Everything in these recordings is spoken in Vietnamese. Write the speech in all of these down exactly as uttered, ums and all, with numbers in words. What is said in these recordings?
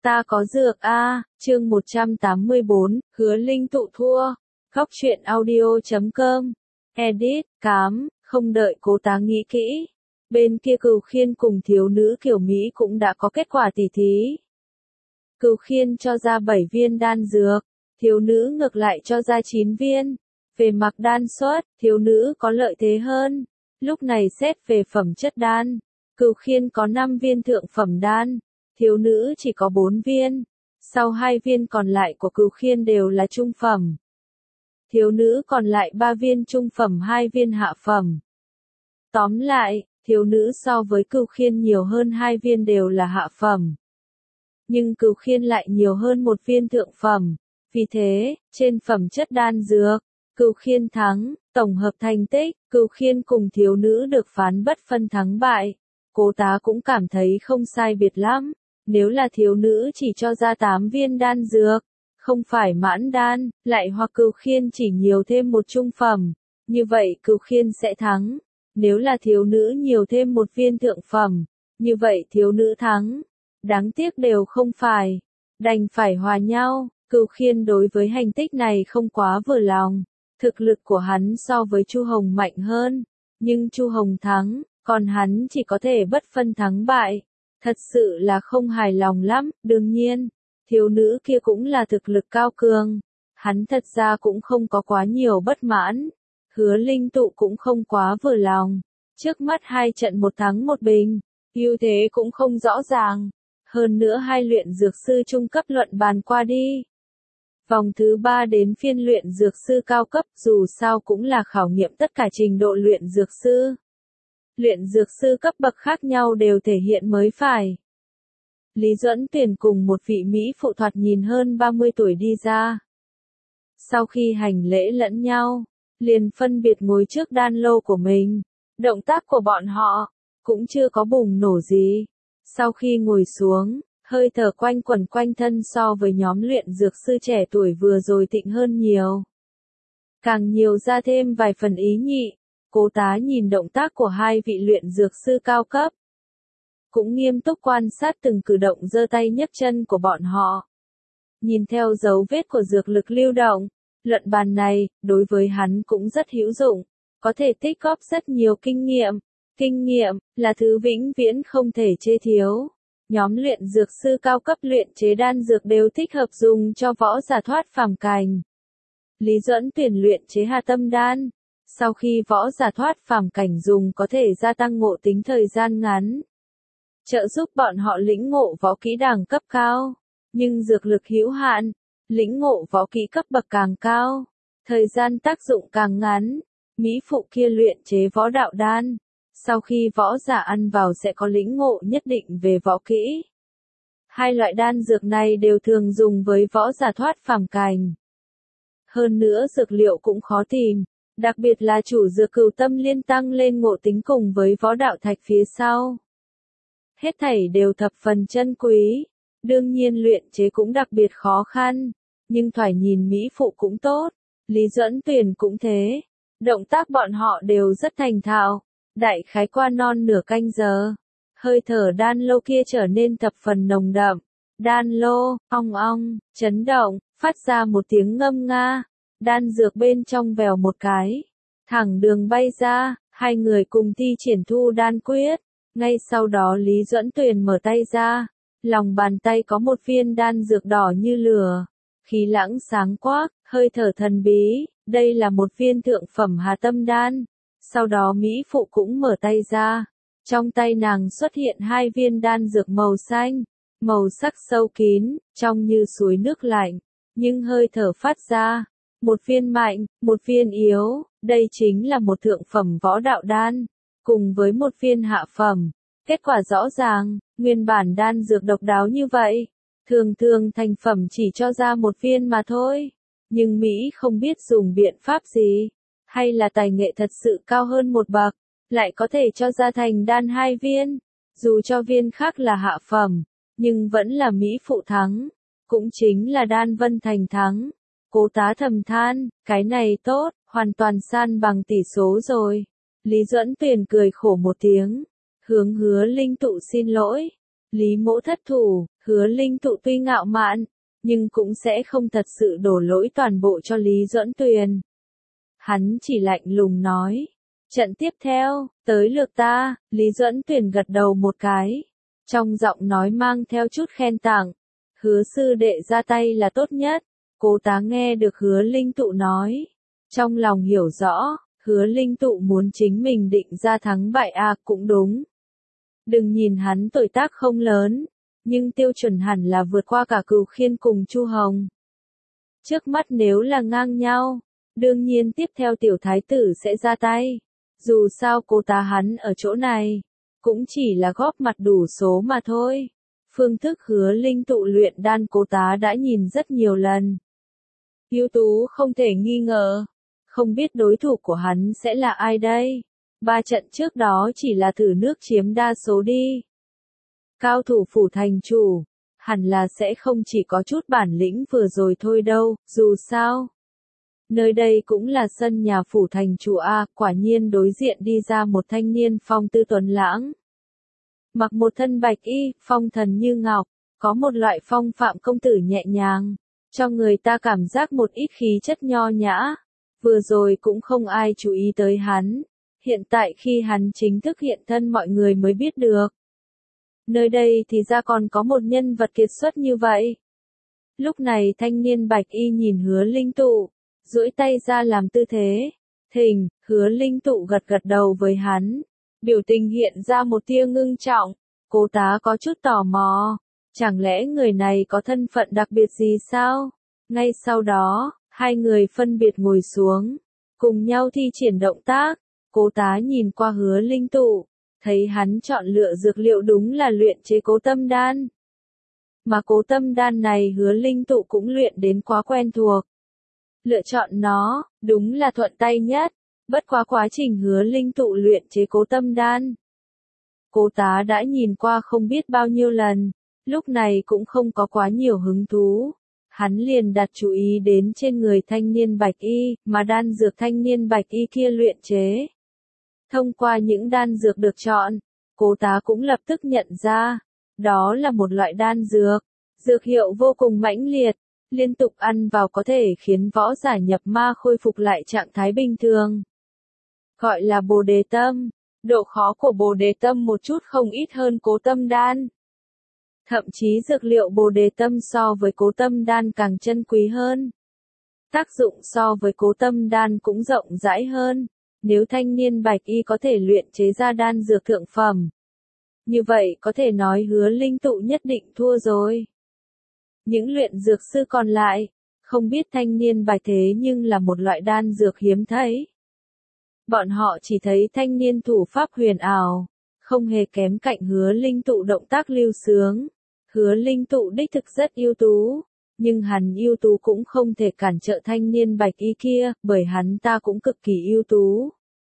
Ta có dược a, chương một trăm tám mươi bốn, Hứa Linh Tụ thua. Góc truyện audio chấm com. Edit, cám, không đợi Cố Tá nghĩ kỹ. Bên kia Cửu Khiên cùng thiếu nữ Kiều Mỹ cũng đã có kết quả tỉ thí. Cửu Khiên cho ra bảy viên đan dược, thiếu nữ ngược lại cho ra chín viên. Về mặt đan suất, thiếu nữ có lợi thế hơn. Lúc này xét về phẩm chất đan, Cửu Khiên có năm viên thượng phẩm đan, thiếu nữ chỉ có bốn viên. Sau hai viên còn lại của Cửu Khiên đều là trung phẩm. Thiếu nữ còn lại ba viên trung phẩm, hai viên hạ phẩm. Tóm lại, thiếu nữ so với Cửu Khiên nhiều hơn hai viên đều là hạ phẩm. Nhưng Cửu Khiên lại nhiều hơn một viên thượng phẩm. Vì thế, trên phẩm chất đan dược, Cửu Khiên thắng, tổng hợp thành tích, Cửu Khiên cùng thiếu nữ được phán bất phân thắng bại. Cố Tá cũng cảm thấy không sai biệt lắm. Nếu là thiếu nữ chỉ cho ra tám viên đan dược, không phải mãn đan, lại hoặc Cửu Khiên chỉ nhiều thêm một trung phẩm, như vậy Cửu Khiên sẽ thắng. Nếu là thiếu nữ nhiều thêm một viên thượng phẩm, như vậy thiếu nữ thắng. Đáng tiếc đều không phải, đành phải hòa nhau. Cửu Khiên đối với hành tích này không quá vừa lòng. Thực lực của hắn so với Chu Hồng mạnh hơn, nhưng Chu Hồng thắng, còn hắn chỉ có thể bất phân thắng bại. Thật sự là không hài lòng lắm. Đương nhiên, thiếu nữ kia cũng là thực lực cao cường. Hắn thật ra cũng không có quá nhiều bất mãn. Hứa Linh Tụ cũng không quá vừa lòng. Trước mắt hai trận một thắng một bình, ưu thế cũng không rõ ràng. Hơn nữa hai luyện dược sư trung cấp luận bàn qua đi. Vòng thứ ba đến phiên luyện dược sư cao cấp, dù sao cũng là khảo nghiệm tất cả trình độ luyện dược sư. Luyện dược sư cấp bậc khác nhau đều thể hiện mới phải. Lý Duẫn Tuyển cùng một vị Mỹ phụ thoạt nhìn hơn ba mươi tuổi đi ra. Sau khi hành lễ lẫn nhau, liền phân biệt ngồi trước đan lô của mình. Động tác của bọn họ cũng chưa có bùng nổ gì. Sau khi ngồi xuống, hơi thở quanh quẩn quanh thân so với nhóm luyện dược sư trẻ tuổi vừa rồi tịnh hơn nhiều. Càng nhiều ra thêm vài phần ý nhị. Cố Tá nhìn động tác của hai vị luyện dược sư cao cấp, cũng nghiêm túc quan sát từng cử động giơ tay nhấc chân của bọn họ. Nhìn theo dấu vết của dược lực lưu động, luận bàn này, đối với hắn cũng rất hữu dụng, có thể tích góp rất nhiều kinh nghiệm. Kinh nghiệm, là thứ vĩnh viễn không thể chê thiếu. Nhóm luyện dược sư cao cấp luyện chế đan dược đều thích hợp dùng cho võ giả thoát phàm cảnh. Lý Duẫn Tuyển luyện chế Hà Tâm Đan. Sau khi võ giả thoát phàm cảnh dùng có thể gia tăng ngộ tính thời gian ngắn, trợ giúp bọn họ lĩnh ngộ võ kỹ đẳng cấp cao. Nhưng dược lực hữu hạn, lĩnh ngộ võ kỹ cấp bậc càng cao, thời gian tác dụng càng ngắn. Mỹ phụ kia luyện chế võ đạo đan, sau khi võ giả ăn vào sẽ có lĩnh ngộ nhất định về võ kỹ. Hai loại đan dược này đều thường dùng với võ giả thoát phàm cảnh. Hơn nữa dược liệu cũng khó tìm. Đặc biệt là chủ dược Cửu Tâm Liên tăng lên ngộ tính cùng với võ đạo thạch phía sau. Hết thảy đều thập phần chân quý. Đương nhiên luyện chế cũng đặc biệt khó khăn. Nhưng thoải nhìn Mỹ phụ cũng tốt. Lý Duẫn Tuyển cũng thế. Động tác bọn họ đều rất thành thạo. Đại khái qua non nửa canh giờ. Hơi thở đan lô kia trở nên thập phần nồng đậm. Đan lô, ong ong, chấn động, phát ra một tiếng ngâm nga. Đan dược bên trong vèo một cái, thẳng đường bay ra, hai người cùng thi triển thu đan quyết. Ngay sau đó Lý Duẫn Tuyển mở tay ra, lòng bàn tay có một viên đan dược đỏ như lửa, khí lãng sáng quắc, hơi thở thần bí, đây là một viên thượng phẩm Hà Tâm Đan. Sau đó Mỹ phụ cũng mở tay ra, trong tay nàng xuất hiện hai viên đan dược màu xanh, màu sắc sâu kín, trông như suối nước lạnh, nhưng hơi thở phát ra. Một viên mạnh, một viên yếu, đây chính là một thượng phẩm võ đạo đan, cùng với một viên hạ phẩm. Kết quả rõ ràng, nguyên bản đan dược độc đáo như vậy, thường thường thành phẩm chỉ cho ra một viên mà thôi. Nhưng Mỹ không biết dùng biện pháp gì, hay là tài nghệ thật sự cao hơn một bậc, lại có thể cho ra thành đan hai viên. Dù cho viên khác là hạ phẩm, nhưng vẫn là Mỹ phụ thắng, cũng chính là đan Vân Thành thắng. Cố Tá thầm than, cái này tốt, hoàn toàn san bằng tỷ số rồi. Lý Duẫn Tuyển cười khổ một tiếng, hướng Hứa Linh Tụ xin lỗi. Lý mỗ thất thủ, Hứa Linh Tụ tuy ngạo mạn, nhưng cũng sẽ không thật sự đổ lỗi toàn bộ cho Lý Duẫn Tuyền. Hắn chỉ lạnh lùng nói. Trận tiếp theo, tới lượt ta, Lý Duẫn Tuyền gật đầu một cái. Trong giọng nói mang theo chút khen tặng. Hứa sư đệ ra tay là tốt nhất. Cố Tá nghe được Hứa Linh Tụ nói. Trong lòng hiểu rõ, Hứa Linh Tụ muốn chính mình định ra thắng bại à cũng đúng. Đừng nhìn hắn tuổi tác không lớn, nhưng tiêu chuẩn hẳn là vượt qua cả Cửu Khiên cùng Chu Hồng. Trước mắt nếu là ngang nhau, đương nhiên tiếp theo tiểu thái tử sẽ ra tay. Dù sao Cố Tá hắn ở chỗ này, cũng chỉ là góp mặt đủ số mà thôi. Phương thức Hứa Linh Tụ luyện đan Cố Tá đã nhìn rất nhiều lần. Ưu tú không thể nghi ngờ. Không biết đối thủ của hắn sẽ là ai đây? Ba trận trước đó chỉ là thử nước chiếm đa số đi. Cao thủ Phủ Thành Chủ, hẳn là sẽ không chỉ có chút bản lĩnh vừa rồi thôi đâu, dù sao. Nơi đây cũng là sân nhà Phủ Thành Chủ A, quả nhiên đối diện đi ra một thanh niên phong tư tuấn lãng. Mặc một thân bạch y, phong thần như ngọc, có một loại phong phạm công tử nhẹ nhàng, cho người ta cảm giác một ít khí chất nho nhã. Vừa rồi cũng không ai chú ý tới hắn, hiện tại khi hắn chính thức hiện thân mọi người mới biết được. Nơi đây thì ra còn có một nhân vật kiệt xuất như vậy. Lúc này thanh niên bạch y nhìn Hứa Linh Tụ, duỗi tay ra làm tư thế. Thình, Hứa Linh Tụ gật gật đầu với hắn, biểu tình hiện ra một tia ngưng trọng. Cố Tá có chút tò mò, chẳng lẽ người này có thân phận đặc biệt gì sao? Ngay sau đó, hai người phân biệt ngồi xuống, cùng nhau thi triển động tác. Cố Tá nhìn qua Hứa Linh Tụ, thấy hắn chọn lựa dược liệu đúng là luyện chế Cố Tâm Đan. Mà Cố Tâm Đan này Hứa Linh Tụ cũng luyện đến quá quen thuộc. Lựa chọn nó, đúng là thuận tay nhất, bất quá quá trình Hứa Linh Tụ luyện chế Cố Tâm Đan. Cố Tá đã nhìn qua không biết bao nhiêu lần, lúc này cũng không có quá nhiều hứng thú. Hắn liền đặt chú ý đến trên người thanh niên bạch y, mà đan dược thanh niên bạch y kia luyện chế. Thông qua những đan dược được chọn, Cố Tá cũng lập tức nhận ra, đó là một loại đan dược, dược hiệu vô cùng mãnh liệt, liên tục ăn vào có thể khiến võ giả nhập ma khôi phục lại trạng thái bình thường. Gọi là Bồ Đề Tâm, độ khó của Bồ Đề Tâm một chút không ít hơn Cố Tâm Đan. Thậm chí dược liệu Bồ Đề Tâm so với Cố Tâm Đan càng chân quý hơn. Tác dụng so với Cố Tâm Đan cũng rộng rãi hơn. Nếu thanh niên bạch y có thể luyện chế ra đan dược thượng phẩm, như vậy có thể nói Hứa Linh Tụ nhất định thua rồi. Những luyện dược sư còn lại, không biết thanh niên bạch thế nhưng là một loại đan dược hiếm thấy. Bọn họ chỉ thấy thanh niên thủ pháp huyền ảo, không hề kém cạnh Hứa Linh Tụ động tác lưu sướng. Hứa Linh Tụ đích thực rất ưu tú, nhưng hắn ưu tú cũng không thể cản trở thanh niên bạch y kia, bởi hắn ta cũng cực kỳ ưu tú.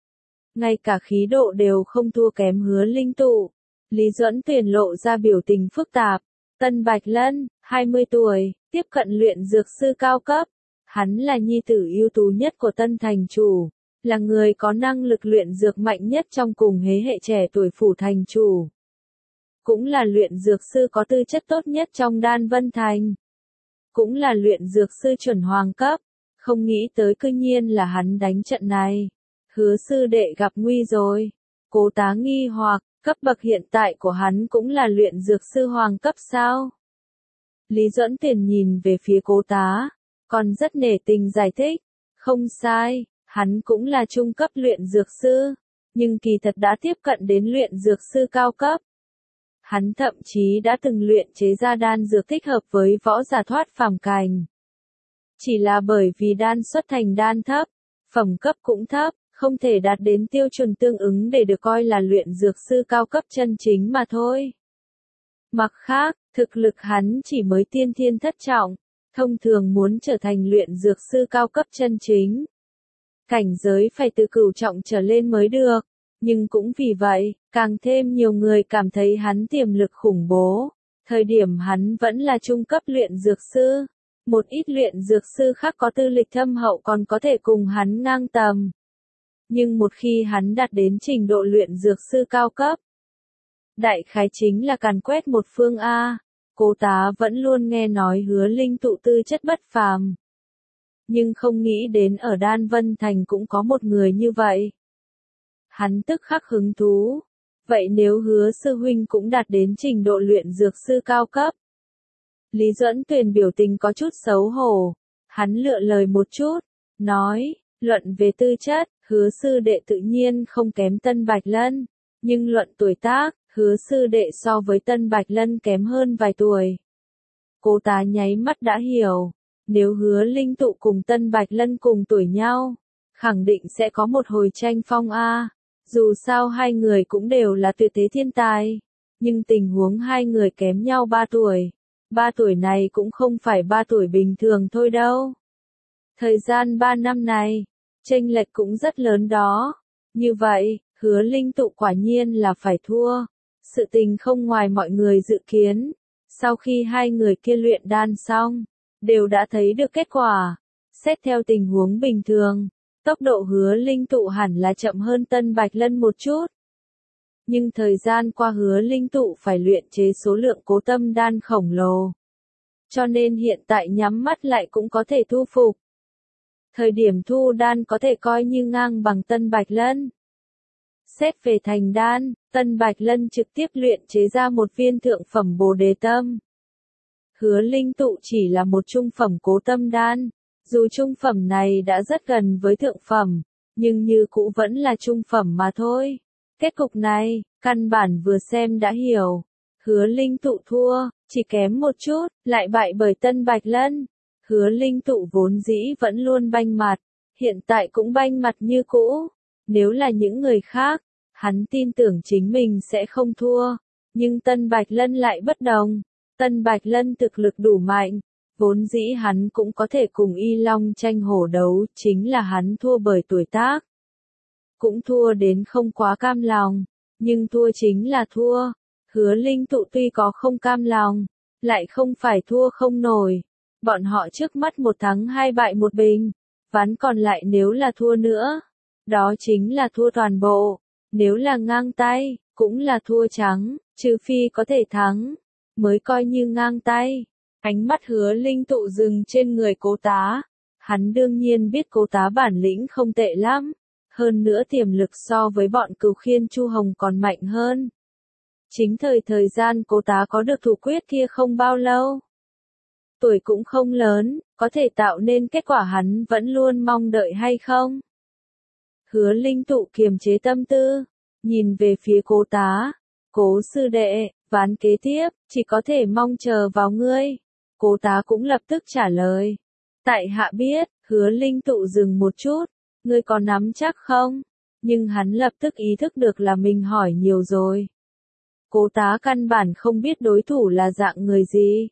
Ngay cả khí độ đều không thua kém Hứa Linh Tụ. Lý Duẫn Tuyền lộ ra biểu tình phức tạp. Tân Bạch Lân, hai mươi tuổi, tiếp cận luyện dược sư cao cấp. Hắn là nhi tử ưu tú nhất của Tân Thành Chủ, là người có năng lực luyện dược mạnh nhất trong cùng thế hệ trẻ tuổi Phủ Thành Chủ. Cũng là luyện dược sư có tư chất tốt nhất trong Đan Vân Thành. Cũng là luyện dược sư chuẩn hoàng cấp. Không nghĩ tới cư nhiên là hắn đánh trận này. Hứa sư đệ gặp nguy rồi. Cố Tá nghi hoặc, cấp bậc hiện tại của hắn cũng là luyện dược sư hoàng cấp sao? Lý Duẫn Tuyền nhìn về phía Cố Tá, còn rất nể tình giải thích. Không sai, hắn cũng là trung cấp luyện dược sư, nhưng kỳ thật đã tiếp cận đến luyện dược sư cao cấp. Hắn thậm chí đã từng luyện chế ra đan dược thích hợp với võ giả thoát phàm cảnh. Chỉ là bởi vì đan xuất thành đan thấp, phẩm cấp cũng thấp, không thể đạt đến tiêu chuẩn tương ứng để được coi là luyện dược sư cao cấp chân chính mà thôi. Mặt khác, thực lực hắn chỉ mới tiên thiên thất trọng, thông thường muốn trở thành luyện dược sư cao cấp chân chính. Cảnh giới phải từ cửu trọng trở lên mới được, nhưng cũng vì vậy, càng thêm nhiều người cảm thấy hắn tiềm lực khủng bố. Thời điểm hắn vẫn là trung cấp luyện dược sư, một ít luyện dược sư khác có tư lịch thâm hậu còn có thể cùng hắn ngang tầm. Nhưng một khi hắn đạt đến trình độ luyện dược sư cao cấp, đại khái chính là càn quét một phương A. Cố Tá vẫn luôn nghe nói Hứa Linh Tụ tư chất bất phàm. Nhưng không nghĩ đến ở Đan Vân Thành cũng có một người như vậy. Hắn tức khắc hứng thú. Vậy nếu Hứa sư huynh cũng đạt đến trình độ luyện dược sư cao cấp? Lý Duẫn Tuyền biểu tình có chút xấu hổ. Hắn lựa lời một chút, nói, luận về tư chất, Hứa sư đệ tự nhiên không kém Tân Bạch Lân. Nhưng luận tuổi tác, Hứa sư đệ so với Tân Bạch Lân kém hơn vài tuổi. Cố Tá nháy mắt đã hiểu. Nếu Hứa Linh Tụ cùng Tân Bạch Lân cùng tuổi nhau, khẳng định sẽ có một hồi tranh phong a. Dù sao hai người cũng đều là tuyệt thế thiên tài, nhưng tình huống hai người kém nhau ba tuổi. ba tuổi này cũng không phải ba tuổi bình thường thôi đâu. Thời gian ba năm này, chênh lệch cũng rất lớn đó. Như vậy, Hứa Linh Tụ quả nhiên là phải thua. Sự tình không ngoài mọi người dự kiến. Sau khi hai người kia luyện đan xong, đều đã thấy được kết quả. Xét theo tình huống bình thường, tốc độ Hứa Linh Tụ hẳn là chậm hơn Tân Bạch Lân một chút. Nhưng thời gian qua Hứa Linh Tụ phải luyện chế số lượng cố tâm đan khổng lồ. Cho nên hiện tại nhắm mắt lại cũng có thể thu phục. Thời điểm thu đan có thể coi như ngang bằng Tân Bạch Lân. Xét về thành đan, Tân Bạch Lân trực tiếp luyện chế ra một viên thượng phẩm Bồ Đề Tâm. Hứa Linh Tụ chỉ là một trung phẩm cố tâm đan. Dù trung phẩm này đã rất gần với thượng phẩm, nhưng như cũ vẫn là trung phẩm mà thôi. Kết cục này, căn bản vừa xem đã hiểu. Hứa Linh Tụ thua, chỉ kém một chút, lại bại bởi Tân Bạch Lân. Hứa Linh Tụ vốn dĩ vẫn luôn banh mặt, hiện tại cũng banh mặt như cũ. Nếu là những người khác, hắn tin tưởng chính mình sẽ không thua. Nhưng Tân Bạch Lân lại bất đồng. Tân Bạch Lân thực lực đủ mạnh. Vốn dĩ hắn cũng có thể cùng Y Long tranh hổ đấu, chính là hắn thua bởi tuổi tác. Cũng thua đến không quá cam lòng, nhưng thua chính là thua. Hứa Linh Tụ tuy có không cam lòng, lại không phải thua không nổi. Bọn họ trước mắt một thắng hai bại một bình, ván còn lại nếu là thua nữa, đó chính là thua toàn bộ. Nếu là ngang tay, cũng là thua trắng, trừ phi có thể thắng, mới coi như ngang tay. Ánh mắt Hứa Linh Tụ dừng trên người Cố Tá. Hắn đương nhiên biết Cố Tá bản lĩnh không tệ lắm. Hơn nữa tiềm lực so với bọn Cửu Khiên Chu Hồng còn mạnh hơn. Chính thời thời gian Cố Tá có được thủ quyết kia không bao lâu. Tuổi cũng không lớn, có thể tạo nên kết quả hắn vẫn luôn mong đợi hay không? Hứa Linh Tụ kiềm chế tâm tư, nhìn về phía Cố Tá. Cố sư đệ, ván kế tiếp, chỉ có thể mong chờ vào ngươi. Cố Tá cũng lập tức trả lời. Tại hạ biết, Hứa Linh Tụ dừng một chút. Ngươi có nắm chắc không? Nhưng hắn lập tức ý thức được là mình hỏi nhiều rồi. Cố Tá căn bản không biết đối thủ là dạng người gì.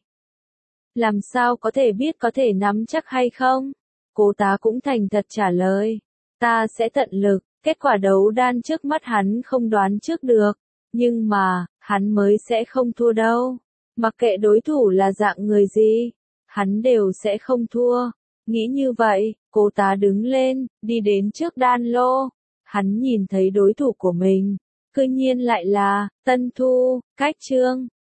Làm sao có thể biết có thể nắm chắc hay không? Cố Tá cũng thành thật trả lời. Ta sẽ tận lực, kết quả đấu đan trước mắt hắn không đoán trước được. Nhưng mà, hắn mới sẽ không thua đâu. Mặc kệ đối thủ là dạng người gì, hắn đều sẽ không thua. Nghĩ như vậy, Cố Tá đứng lên, đi đến trước đan lô. Hắn nhìn thấy đối thủ của mình, cư nhiên lại là Tân Thu, Cách Trương.